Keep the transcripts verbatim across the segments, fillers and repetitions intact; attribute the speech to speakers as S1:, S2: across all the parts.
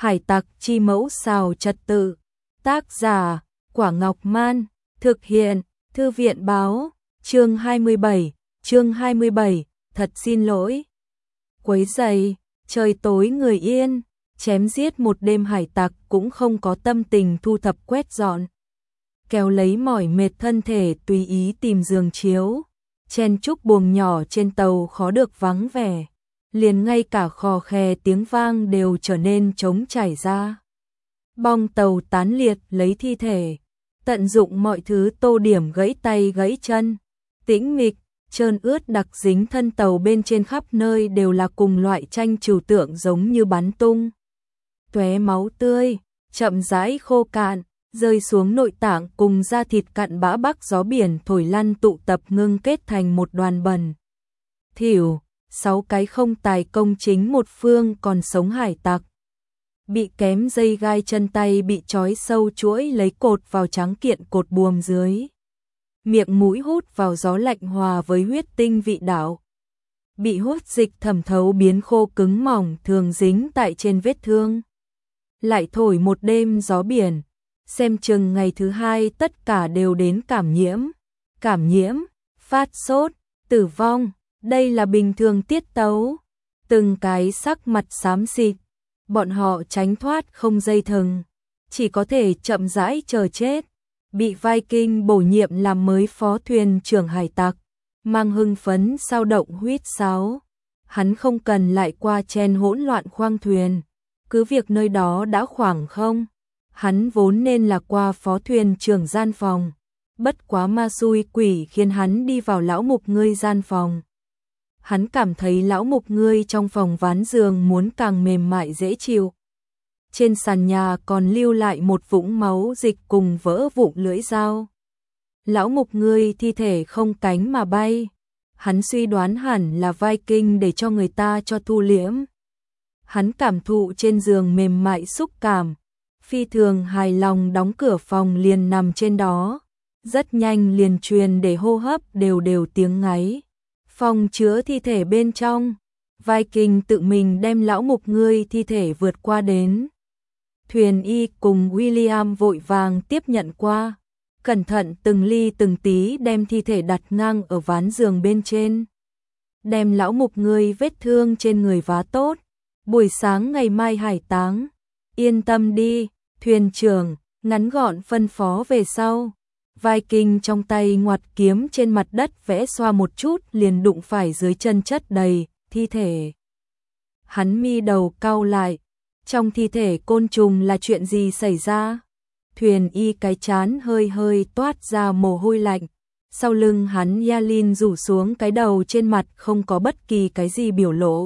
S1: Hải tặc chi mẫu xào trật tự. Tác giả, Quả Ngọc Man. Thực hiện, Thư viện báo. Chương hai mươi bảy, chương hai mươi bảy, thật xin lỗi. Quấy rầy, trời tối người yên, chém giết một đêm hải tặc cũng không có tâm tình thu thập quét dọn. Kéo lấy mỏi mệt thân thể tùy ý tìm giường chiếu, chen chúc buồng nhỏ trên tàu khó được vắng vẻ. Liền ngay cả khò khè tiếng vang đều trở nên trống trải ra. Bong tàu tán liệt lấy thi thể, tận dụng mọi thứ tô điểm gãy tay gãy chân. Tĩnh mịch, trơn ướt đặc dính thân tàu bên trên khắp nơi đều là cùng loại tranh trừu tượng giống như bắn tung. Tóe máu tươi, chậm rãi khô cạn, rơi xuống nội tạng cùng da thịt cặn bã bắc gió biển thổi lăn tụ tập ngưng kết thành một đoàn bẩn thỉu. Sáu cái không tài công chính một phương còn sống hải tặc. Bị kém dây gai chân tay bị trói sâu chuỗi lấy cột vào trắng kiện cột buồm dưới. Miệng mũi hút vào gió lạnh hòa với huyết tinh vị đạo. Bị hút dịch thẩm thấu biến khô cứng mỏng thường dính tại trên vết thương. Lại thổi một đêm gió biển. Xem chừng ngày thứ hai tất cả đều đến cảm nhiễm. Cảm nhiễm, phát sốt, tử vong. Đây là bình thường tiết tấu. Từng cái sắc mặt xám xịt. Bọn họ tránh thoát không dây thừng. Chỉ có thể chậm rãi chờ chết. Bị Viking bổ nhiệm làm mới phó thuyền trưởng hải tặc. Mang hưng phấn sao động huýt sáo. Hắn không cần lại qua chen hỗn loạn khoang thuyền. Cứ việc nơi đó đã khoảng không. Hắn vốn nên là qua phó thuyền trưởng gian phòng. Bất quá ma xui quỷ khiến hắn đi vào lão mục ngươi gian phòng. Hắn cảm thấy lão mục ngươi trong phòng ván giường muốn càng mềm mại dễ chịu. Trên sàn nhà còn lưu lại một vũng máu dịch cùng vỡ vụn lưỡi dao. Lão mục ngươi thi thể không cánh mà bay. Hắn suy đoán hẳn là Viking để cho người ta cho thu liễm. Hắn cảm thụ trên giường mềm mại xúc cảm. Phi thường hài lòng đóng cửa phòng liền nằm trên đó. Rất nhanh liền truyền để hô hấp đều đều tiếng ngáy. Phòng chứa thi thể bên trong. Viking tự mình đem lão mục ngươi thi thể vượt qua đến. Thuyền y cùng William vội vàng tiếp nhận qua. Cẩn thận từng ly từng tí đem thi thể đặt ngang ở ván giường bên trên. Đem lão mục ngươi vết thương trên người vá tốt. Buổi sáng ngày mai hải táng. Yên tâm đi, thuyền trưởng, ngắn gọn phân phó về sau. Viking trong tay ngoặt kiếm trên mặt đất vẽ xoa một chút liền đụng phải dưới chân chất đầy thi thể. Hắn mi đầu cau lại, trong thi thể côn trùng là chuyện gì xảy ra? Thuyền y cái chán hơi hơi toát ra mồ hôi lạnh, sau lưng hắn Yalin rủ xuống cái đầu trên mặt không có bất kỳ cái gì biểu lộ.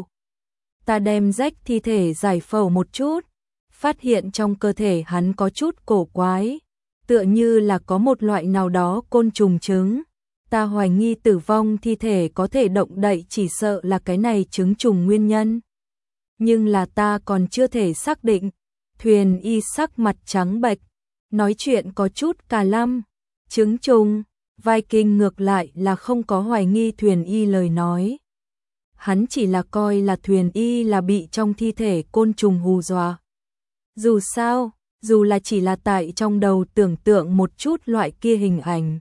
S1: Ta đem rách thi thể giải phẫu một chút, phát hiện trong cơ thể hắn có chút cổ quái. Tựa như là có một loại nào đó côn trùng trứng. Ta hoài nghi tử vong thi thể có thể động đậy chỉ sợ là cái này trứng trùng nguyên nhân. Nhưng là ta còn chưa thể xác định. Thuyền y sắc mặt trắng bệch, nói chuyện có chút cà lăm. Trứng trùng, Viking ngược lại là không có hoài nghi thuyền y lời nói. Hắn chỉ là coi là thuyền y là bị trong thi thể côn trùng hù dọa. Dù sao, dù là chỉ là tại trong đầu tưởng tượng một chút loại kia hình ảnh.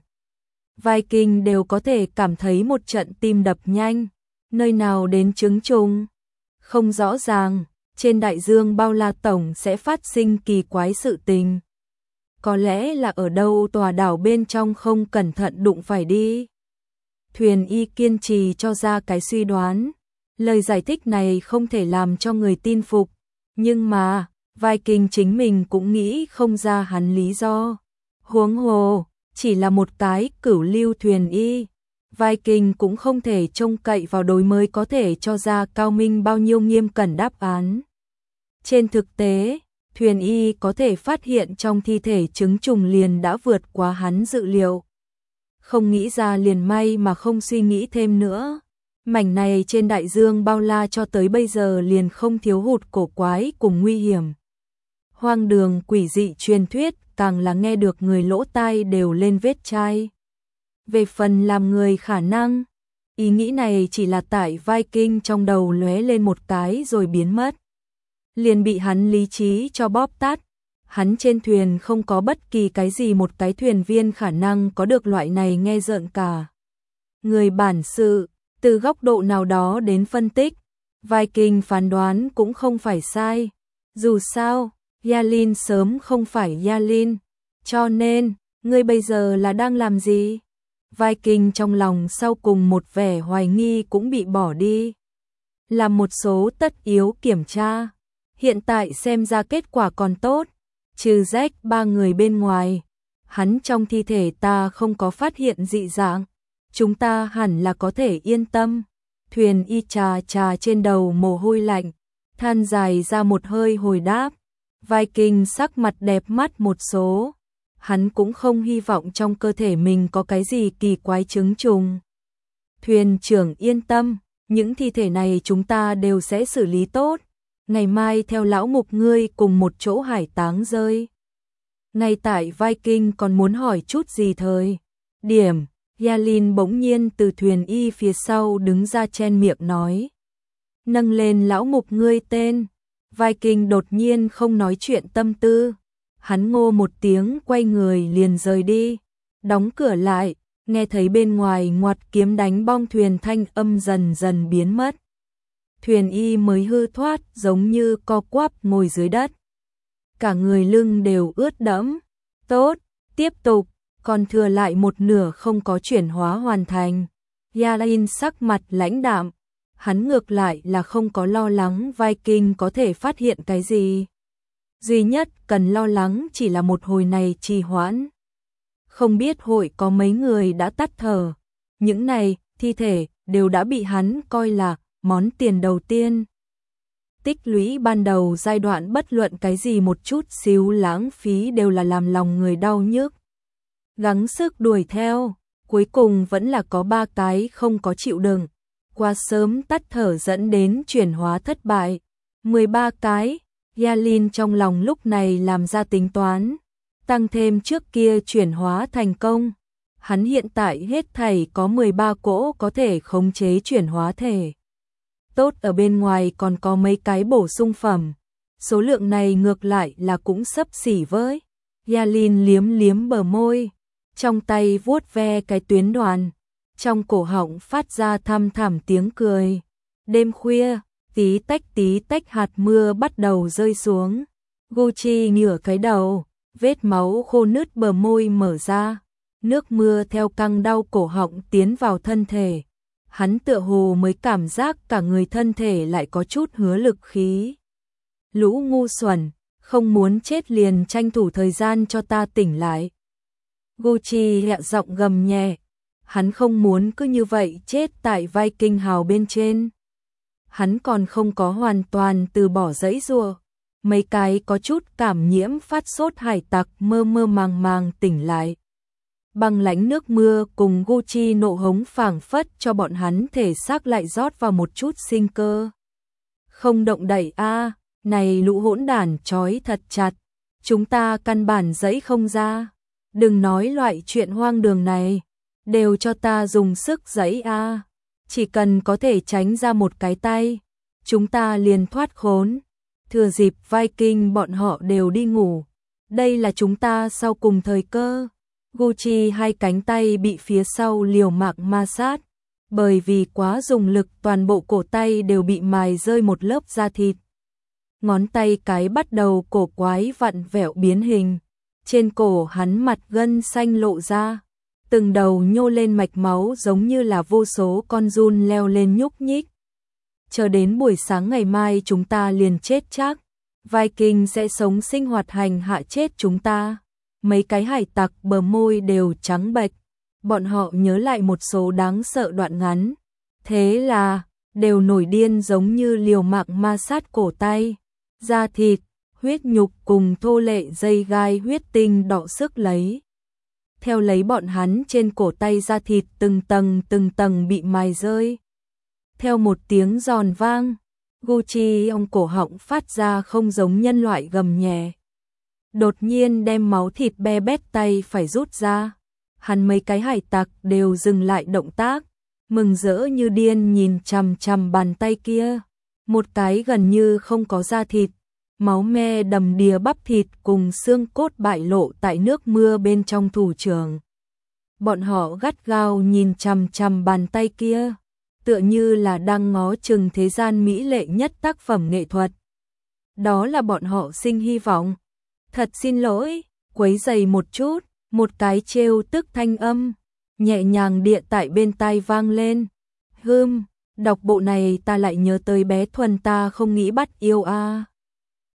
S1: Viking đều có thể cảm thấy một trận tim đập nhanh. Nơi nào đến trứng trùng? Không rõ ràng, trên đại dương bao la tổng sẽ phát sinh kỳ quái sự tình. Có lẽ là ở đâu tòa đảo bên trong không cẩn thận đụng phải đi. Thuyền y kiên trì cho ra cái suy đoán. Lời giải thích này không thể làm cho người tin phục. Nhưng mà Viking chính mình cũng nghĩ không ra hắn lý do. Huống hồ, chỉ là một cái cửu lưu thuyền y. Viking cũng không thể trông cậy vào đối mới có thể cho ra cao minh bao nhiêu nghiêm cẩn đáp án. Trên thực tế, thuyền y có thể phát hiện trong thi thể trứng trùng liền đã vượt quá hắn dự liệu. Không nghĩ ra liền may mà không suy nghĩ thêm nữa. Mảnh này trên đại dương bao la cho tới bây giờ liền không thiếu hụt cổ quái cùng nguy hiểm. Hoang đường quỷ dị truyền thuyết càng là nghe được người lỗ tai đều lên vết chai. Về phần làm người khả năng, ý nghĩ này chỉ là tại Viking trong đầu lóe lên một cái rồi biến mất. liền bị hắn lý trí cho bóp tát. Hắn trên thuyền không có bất kỳ cái gì một cái thuyền viên khả năng có được loại này nghe rợn cả người bản sự. Từ góc độ nào đó đến phân tích, Viking phán đoán cũng không phải sai. Dù sao, Yalin sớm không phải Yalin, cho nên, ngươi bây giờ là đang làm gì? Viking trong lòng sau cùng một vẻ hoài nghi cũng bị bỏ đi. Làm một số tất yếu kiểm tra, hiện tại xem ra kết quả còn tốt, trừ Jack ba người bên ngoài, hắn trong thi thể ta không có phát hiện dị dạng, chúng ta hẳn là có thể yên tâm. Thuyền y trà trà trên đầu mồ hôi lạnh, than dài ra một hơi hồi đáp. Viking sắc mặt đẹp mắt một số, hắn cũng không hy vọng trong cơ thể mình có cái gì kỳ quái chứng trùng. Thuyền trưởng yên tâm, những thi thể này chúng ta đều sẽ xử lý tốt, ngày mai theo lão mục ngươi cùng một chỗ hải táng rơi. Ngay tại Viking còn muốn hỏi chút gì thời điểm, Yalin bỗng nhiên từ thuyền y phía sau đứng ra chen miệng nói. Nâng lên lão mục ngươi tên. Viking đột nhiên không nói chuyện tâm tư. Hắn ngô một tiếng quay người liền rời đi. Đóng cửa lại, nghe thấy bên ngoài ngoặt kiếm đánh bong thuyền thanh âm dần dần biến mất. Thuyền y mới hư thoát giống như co quắp ngồi dưới đất. Cả người lưng đều ướt đẫm. Tốt, tiếp tục. Còn thừa lại một nửa không có chuyển hóa hoàn thành. Yalin sắc mặt lãnh đạm, hắn ngược lại là không có lo lắng Viking có thể phát hiện cái gì. Duy nhất cần lo lắng chỉ là một hồi này trì hoãn. Không biết hội có mấy người đã tắt thở. Những này, thi thể, đều đã bị hắn coi là món tiền đầu tiên. Tích lũy ban đầu giai đoạn bất luận cái gì một chút xíu lãng phí đều là làm lòng người đau nhức. Gắng sức đuổi theo, cuối cùng vẫn là có ba cái không có chịu đựng, quá sớm tắt thở dẫn đến chuyển hóa thất bại. mười ba cái, Yalin trong lòng lúc này làm ra tính toán, tăng thêm trước kia chuyển hóa thành công. Hắn hiện tại hết thảy có mười ba cỗ có thể khống chế chuyển hóa thể. Tốt ở bên ngoài còn có mấy cái bổ sung phẩm, số lượng này ngược lại là cũng xấp xỉ với. Yalin liếm liếm bờ môi, trong tay vuốt ve cái tuyến đoàn, trong cổ họng phát ra thăm thẳm tiếng cười. Đêm khuya, tí tách tí tách hạt mưa bắt đầu rơi xuống. Gucci ngửa cái đầu, vết máu khô nứt bờ môi mở ra, nước mưa theo căng đau cổ họng tiến vào thân thể. Hắn tựa hồ mới cảm giác cả người thân thể lại có chút hứa lực khí. Lũ ngu xuẩn, không muốn chết liền tranh thủ thời gian cho ta tỉnh lại. Gucci hẹ giọng gầm nhẹ, hắn không muốn cứ như vậy chết tại Viking hào bên trên. Hắn còn không có hoàn toàn từ bỏ giãy giụa. Mấy cái có chút cảm nhiễm phát sốt hải tặc mơ mơ màng màng tỉnh lại. Băng lãnh nước mưa cùng Gucci nộ hống phảng phất cho bọn hắn thể xác lại rót vào một chút sinh cơ. Không động đậy a, này lũ hỗn đản trói thật chặt, chúng ta căn bản giãy không ra. Đừng nói loại chuyện hoang đường này, đều cho ta dùng sức giãy a, chỉ cần có thể tránh ra một cái tay, chúng ta liền thoát khốn. Thừa dịp Viking bọn họ đều đi ngủ, đây là chúng ta sau cùng thời cơ. Gucci hai cánh tay bị phía sau liều mạng ma sát, bởi vì quá dùng lực toàn bộ cổ tay đều bị mài rơi một lớp da thịt. Ngón tay cái bắt đầu cổ quái vặn vẹo biến hình, trên cổ hắn mặt gân xanh lộ ra, từng đầu nhô lên mạch máu giống như là vô số con giun leo lên nhúc nhích. Chờ đến buổi sáng ngày mai chúng ta liền chết chắc, Viking sẽ sống sinh hoạt hành hạ chết chúng ta. Mấy cái hải tặc bờ môi đều trắng bệch, bọn họ nhớ lại một số đáng sợ đoạn ngắn. Thế là, đều nổi điên giống như liều mạng ma sát cổ tay, da thịt, huyết nhục cùng thô lệ dây gai huyết tinh đọ sức lấy. Theo lấy bọn hắn trên cổ tay da thịt từng tầng từng tầng bị mài rơi. Theo một tiếng giòn vang, Gucci ông cổ họng phát ra không giống nhân loại gầm nhẹ. Đột nhiên đem máu thịt be bét tay phải rút ra. Hắn mấy cái hải tặc đều dừng lại động tác, mừng rỡ như điên nhìn chằm chằm bàn tay kia. Một cái gần như không có da thịt, máu me đầm đìa bắp thịt cùng xương cốt bại lộ tại nước mưa bên trong thủ trưởng. Bọn họ gắt gao nhìn chằm chằm bàn tay kia, tựa như là đang ngó chừng thế gian mỹ lệ nhất tác phẩm nghệ thuật. Đó là bọn họ sinh hy vọng. Thật xin lỗi, quấy rầy một chút, một cái trêu tức thanh âm, nhẹ nhàng địa tại bên tai vang lên. Hừm, đọc bộ này ta lại nhớ tới bé Thuần ta không nghĩ bắt yêu a. À.